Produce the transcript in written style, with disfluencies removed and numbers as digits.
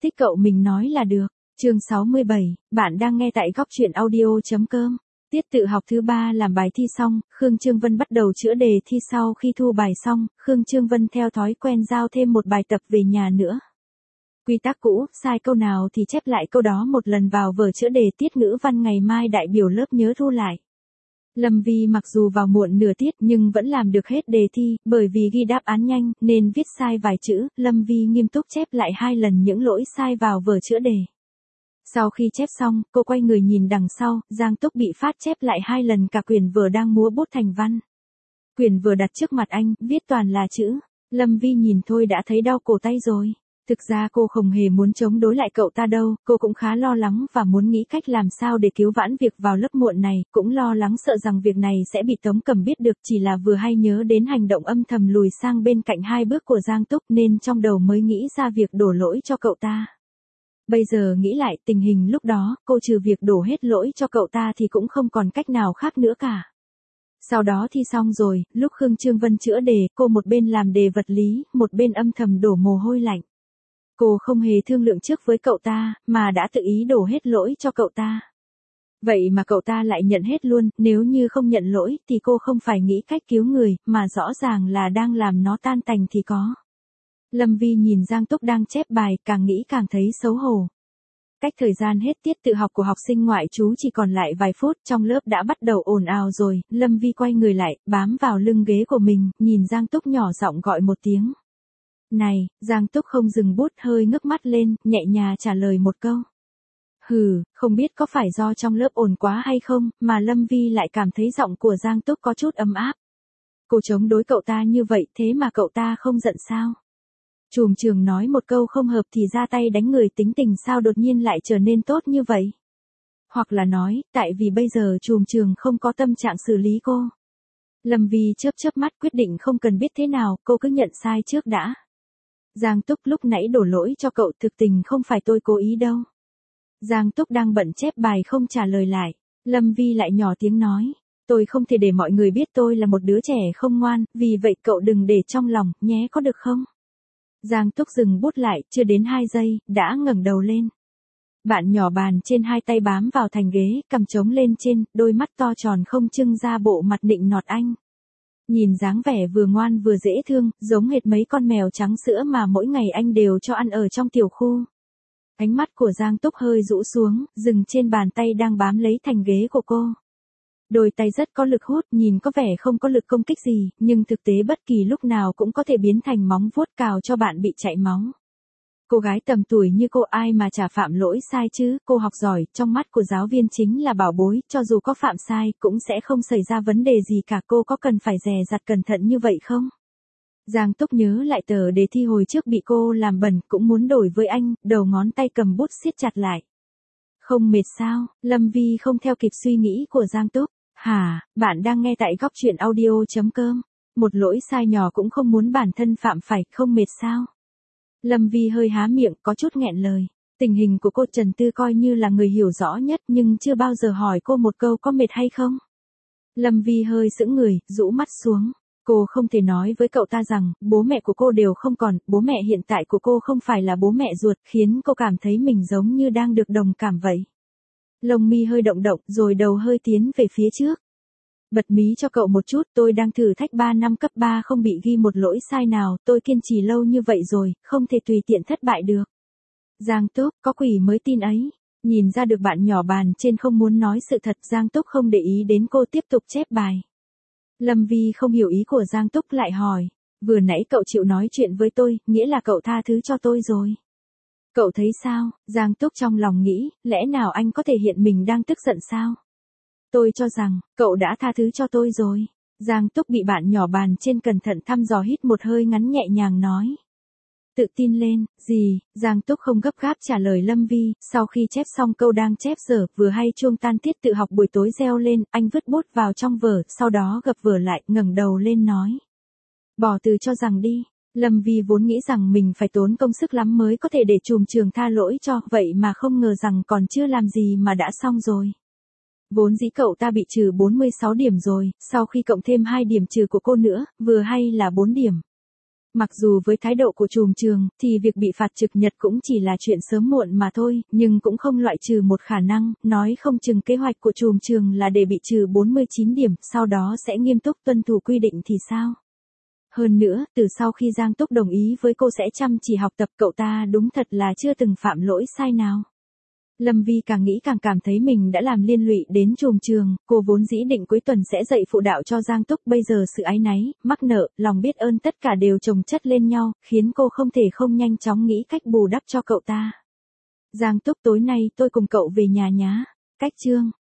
Thích cậu mình nói là được. Chương 67, bạn đang nghe tại góc truyện audio.com. Tiết tự học thứ 3 làm bài thi xong, Khương Chương Vân bắt đầu chữa đề thi sau khi thu bài xong, Khương Chương Vân theo thói quen giao thêm một bài tập về nhà nữa. Quy tắc cũ, sai câu nào thì chép lại câu đó một lần vào vở chữa đề tiết ngữ văn ngày mai đại biểu lớp nhớ thu lại. Lâm Vi mặc dù vào muộn nửa tiết nhưng vẫn làm được hết đề thi, bởi vì ghi đáp án nhanh nên viết sai vài chữ, Lâm Vi nghiêm túc chép lại 2 lần những lỗi sai vào vở chữa đề. Sau khi chép xong, cô quay người nhìn đằng sau, Giang Túc bị phát chép lại 2 lần cả quyển vở đang múa bút thành văn. Quyển vở đặt trước mặt anh, viết toàn là chữ. Lâm Vi nhìn thôi đã thấy đau cổ tay rồi. Thực ra cô không hề muốn chống đối lại cậu ta đâu, cô cũng khá lo lắng và muốn nghĩ cách làm sao để cứu vãn việc vào lớp muộn này, cũng lo lắng sợ rằng việc này sẽ bị Tống Cẩm biết được, chỉ là vừa hay nhớ đến hành động âm thầm lùi sang bên cạnh 2 bước của Giang Túc nên trong đầu mới nghĩ ra việc đổ lỗi cho cậu ta. Bây giờ nghĩ lại tình hình lúc đó, cô trừ việc đổ hết lỗi cho cậu ta thì cũng không còn cách nào khác nữa cả. Sau đó thi xong rồi, lúc Khương Chương Vân chữa đề, cô một bên làm đề vật lý, một bên âm thầm đổ mồ hôi lạnh. Cô không hề thương lượng trước với cậu ta, mà đã tự ý đổ hết lỗi cho cậu ta. Vậy mà cậu ta lại nhận hết luôn, nếu như không nhận lỗi thì cô không phải nghĩ cách cứu người, mà rõ ràng là đang làm nó tan tành thì có. Lâm Vi nhìn Giang Túc đang chép bài, càng nghĩ càng thấy xấu hổ. Cách thời gian hết tiết tự học của học sinh ngoại trú chỉ còn lại vài phút, trong lớp đã bắt đầu ồn ào rồi, Lâm Vi quay người lại, bám vào lưng ghế của mình, nhìn Giang Túc nhỏ giọng gọi một tiếng. Này, Giang Túc không dừng bút, hơi ngước mắt lên, nhẹ nhàng trả lời một câu. Không biết có phải do trong lớp ồn quá hay không, mà Lâm Vi lại cảm thấy giọng của Giang Túc có chút ấm áp. Cô chống đối cậu ta như vậy thế mà cậu ta không giận sao? Trùm trường nói một câu không hợp thì ra tay đánh người, tính tình sao đột nhiên lại trở nên tốt như vậy? Hoặc là nói, tại vì bây giờ trùm trường không có tâm trạng xử lý cô. Lâm Vi chớp mắt quyết định không cần biết thế nào, cô cứ nhận sai trước đã. Giang Túc lúc nãy đổ lỗi cho cậu, thực tình không phải tôi cố ý đâu. Giang Túc đang bận chép bài không trả lời lại. Lâm Vi lại nhỏ tiếng nói. Tôi không thể để mọi người biết tôi là một đứa trẻ không ngoan, vì vậy cậu đừng để trong lòng, nhé có được không? Giang Túc dừng bút lại, chưa đến 2 giây, đã ngẩng đầu lên. Bạn nhỏ bàn trên 2 tay bám vào thành ghế, cầm trống lên trên, đôi mắt to tròn không trưng ra bộ mặt nịnh nọt anh. Nhìn dáng vẻ vừa ngoan vừa dễ thương, giống hệt mấy con mèo trắng sữa mà mỗi ngày anh đều cho ăn ở trong tiểu khu. Ánh mắt của Giang Túc hơi rũ xuống, dừng trên bàn tay đang bám lấy thành ghế của cô. Đôi tay rất có lực hút, nhìn có vẻ không có lực công kích gì, nhưng thực tế bất kỳ lúc nào cũng có thể biến thành móng vuốt cào cho bạn bị chảy máu. Cô gái tầm tuổi như cô ai mà chả phạm lỗi sai chứ, cô học giỏi, trong mắt của giáo viên chính là bảo bối, cho dù có phạm sai cũng sẽ không xảy ra vấn đề gì cả, cô có cần phải dè dặt cẩn thận như vậy không? Giang Túc nhớ lại tờ đề thi hồi trước bị cô làm bẩn, cũng muốn đổi với anh, đầu ngón tay cầm bút siết chặt lại. Không mệt sao? Lâm Vi không theo kịp suy nghĩ của Giang Túc. Bạn đang nghe tại góc truyện audio.com. Một lỗi sai nhỏ cũng không muốn bản thân phạm phải, không mệt sao? Lâm Vi hơi há miệng, có chút nghẹn lời. Tình hình của cô Trần Tư coi như là người hiểu rõ nhất nhưng chưa bao giờ hỏi cô một câu có mệt hay không. Lâm Vi hơi sững người, rũ mắt xuống. Cô không thể nói với cậu ta rằng, bố mẹ của cô đều không còn, bố mẹ hiện tại của cô không phải là bố mẹ ruột, khiến cô cảm thấy mình giống như đang được đồng cảm vậy. Lông mi hơi động động, rồi đầu hơi tiến về phía trước. Bật mí cho cậu một chút, tôi đang thử thách 3 năm cấp 3 không bị ghi một lỗi sai nào, tôi kiên trì lâu như vậy rồi, không thể tùy tiện thất bại được. Giang Túc, có quỷ mới tin ấy. Nhìn ra được bạn nhỏ bàn trên không muốn nói sự thật, Giang Túc không để ý đến cô, tiếp tục chép bài. Lâm Vi không hiểu ý của Giang Túc lại hỏi, vừa nãy cậu chịu nói chuyện với tôi, nghĩa là cậu tha thứ cho tôi rồi. Cậu thấy sao? Giang Túc trong lòng nghĩ, lẽ nào anh có thể hiện mình đang tức giận sao? Tôi cho rằng, cậu đã tha thứ cho tôi rồi. Giang Túc bị bạn nhỏ bàn trên cẩn thận thăm dò, hít một hơi ngắn nhẹ nhàng nói. Tự tin lên, gì? Giang Túc không gấp gáp trả lời Lâm Vi, sau khi chép xong câu đang chép dở, vừa hay chuông tan tiết tự học buổi tối reo lên, anh vứt bút vào trong vở, sau đó gập vở lại, ngẩng đầu lên nói. Bỏ từ cho rằng đi. Lâm Vi vốn nghĩ rằng mình phải tốn công sức lắm mới có thể để trùm trường tha lỗi cho, vậy mà không ngờ rằng còn chưa làm gì mà đã xong rồi. Vốn dĩ cậu ta bị trừ 46 điểm rồi, sau khi cộng thêm 2 điểm trừ của cô nữa, vừa hay là 4 điểm. Mặc dù với thái độ của trùm trường, thì việc bị phạt trực nhật cũng chỉ là chuyện sớm muộn mà thôi, nhưng cũng không loại trừ một khả năng, nói không chừng kế hoạch của trùm trường là để bị trừ 49 điểm, sau đó sẽ nghiêm túc tuân thủ quy định thì sao? Hơn nữa, từ sau khi Giang Túc đồng ý với cô sẽ chăm chỉ học tập, cậu ta đúng thật là chưa từng phạm lỗi sai nào. Lâm Vi càng nghĩ càng cảm thấy mình đã làm liên lụy đến trùm trường, cô vốn dĩ định cuối tuần sẽ dạy phụ đạo cho Giang Túc, bây giờ sự áy náy, mắc nợ, lòng biết ơn tất cả đều chồng chất lên nhau, khiến cô không thể không nhanh chóng nghĩ cách bù đắp cho cậu ta. Giang Túc, tối nay tôi cùng cậu về nhà nhá. Cách chương